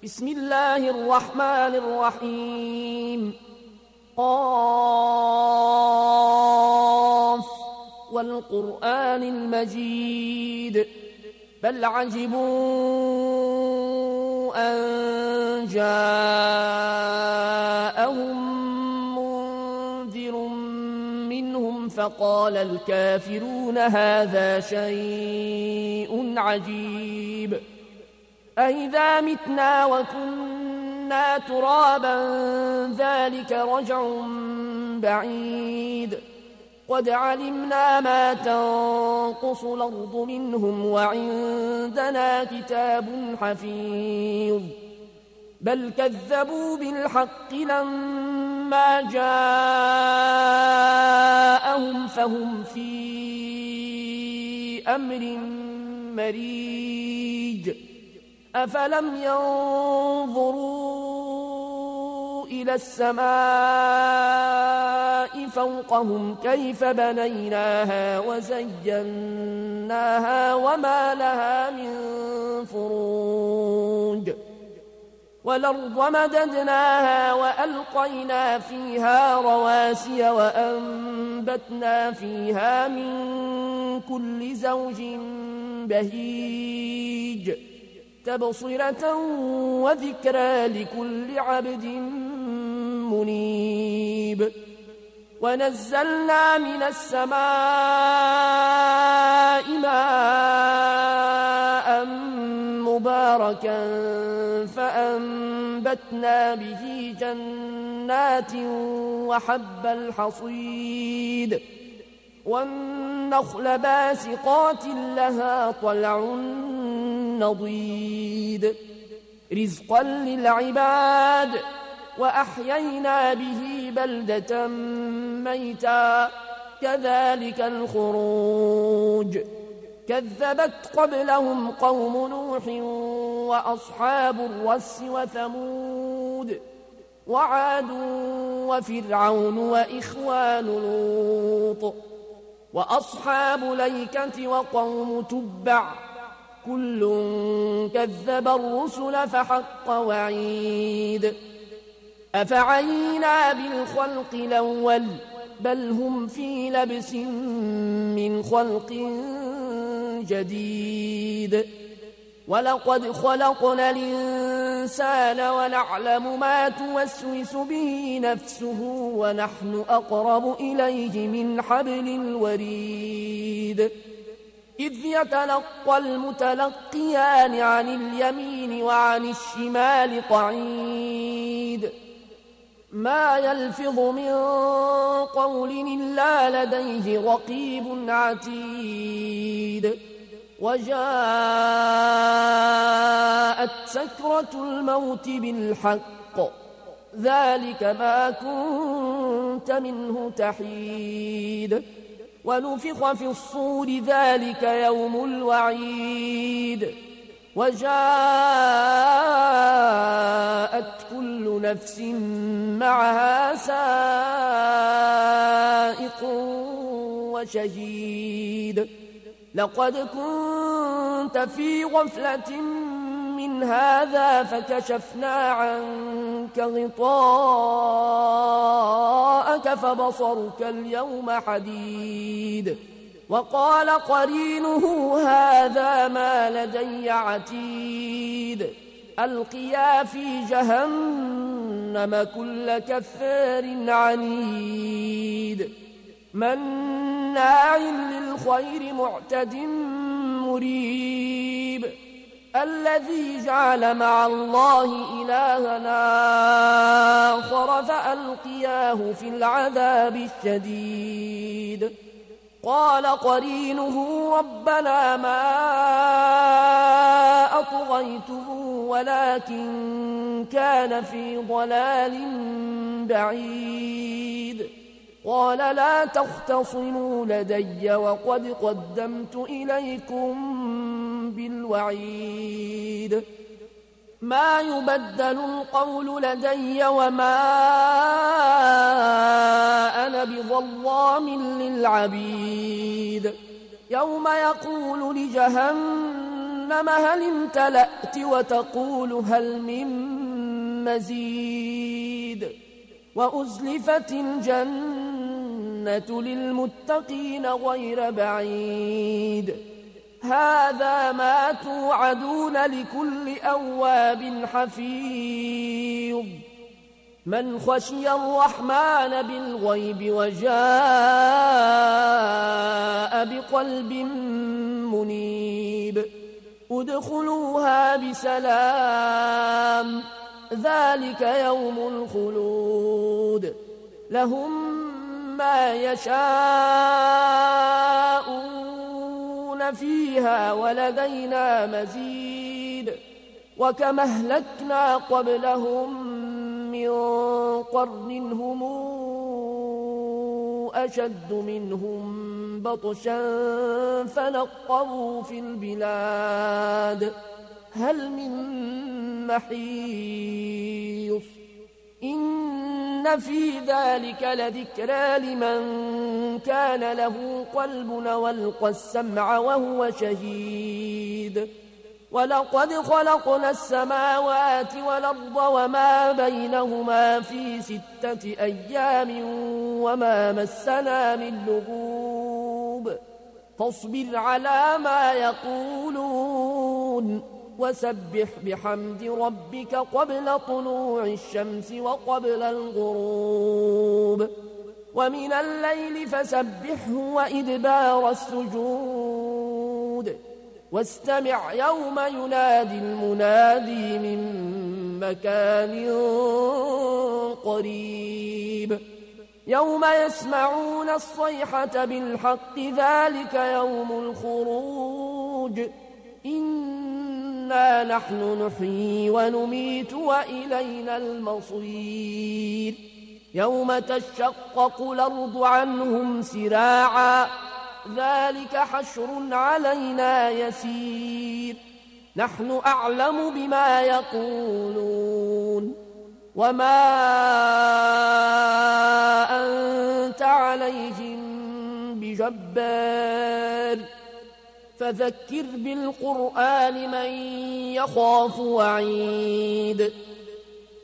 بسم الله الرحمن الرحيم. قاف والقرآن المجيد بل عجبوا أن جاءهم منذر منهم فقال الكافرون هذا شيء عجيب أئذا متنا وكنا ترابا ذلك رجع بعيد قد علمنا ما تنقص الأرض منهم وعندنا كتاب حفيظ بل كذبوا بالحق لما جاءهم فهم في أمر مريج أفلم ينظروا إلى السماء فوقهم كيف بنيناها وزيناها وما لها من فروج والأرض مددناها وألقينا فيها رواسي وأنبتنا فيها من كل زوج بهيج تبصرة وذكرى لكل عبد منيب ونزلنا من السماء ماء مباركا فأنبتنا به جنات وحب الحصيد والنخل باسقات لها طلع نضيد رزقا للعباد وأحيينا به بلدة ميتا كذلك الخروج كذبت قبلهم قوم نوح وأصحاب الرس وثمود وعاد وفرعون وإخوان لوط وأصحاب الأيكة وقوم تبع كل كذب الرسل فحق وعيد أفعينا بالخلق الأول بل هم في لبس من خلق جديد ولقد خلقنا الإنسان ونعلم ما توسوس به نفسه ونحن أقرب إليه من حبل الوريد إذ يتلقى المتلقيان عن اليمين وعن الشمال قعيد ما يلفظ من قول إلا لديه رقيب عتيد وجاءت سكرة الموت بالحق ذلك ما كنت منه تحيد ونفخ في الصور ذلك يوم الوعيد وجاءت كل نفس معها سائق وشهيد لقد كنت في غفلة من هذا فكشفنا عنك غطاءك فبصرك اليوم حديد وقال قرينه هذا ما لدي عتيد ألقيا في جهنم كل كفار عنيد مناع للخير معتد مريب الذي جعل مع الله إلهنا آخر فألقياه في العذاب الشديد قال قرينه ربنا ما أطغيته ولكن كان في ضلال بعيد قال لا تختصموا لدي وقد قدمت إليكم بالوعيد ما يبدل القول لدي وما أنا بظلام للعبيد يوم يقول لجهنم جهنم هل امتلأت وتقول هل من مزيد وأزلفت الجنة للمتقين غير بعيد هذا ما توعدون لكل أواب حفيظ من خشي الرحمن بالغيب وجاء بقلب منيب ادخلوها بسلام ذلك يوم الخلود لهم ما يشاءون فيها ولدينا مزيد وكم أهلكنا قبلهم من قرن هم أشد منهم بطشا فنقروا في البلاد هل من محيص إن في ذلك لذكرى لمن كان له قلب والقى السمع وهو شهيد ولقد خلقنا السماوات والأرض وما بينهما في 6 أيام وما مسنا من لغوب فاصبر على ما يقولون وسبح بحمد ربك قبل طلوع الشمس وقبل الغروب ومن الليل فسبحه وإدبار السجود واستمع يوم ينادي المنادي من مكان قريب يوم يسمعون الصيحة بالحق ذلك يوم الخروج إنا نحن نحيي ونميت وإلينا المصير يوم تشقق الأرض عنهم سراعا ذلك حشر علينا يسير نحن أعلم بما يقولون وما أنت عليهم بجبار فذكر بالقرآن من يخاف وعيد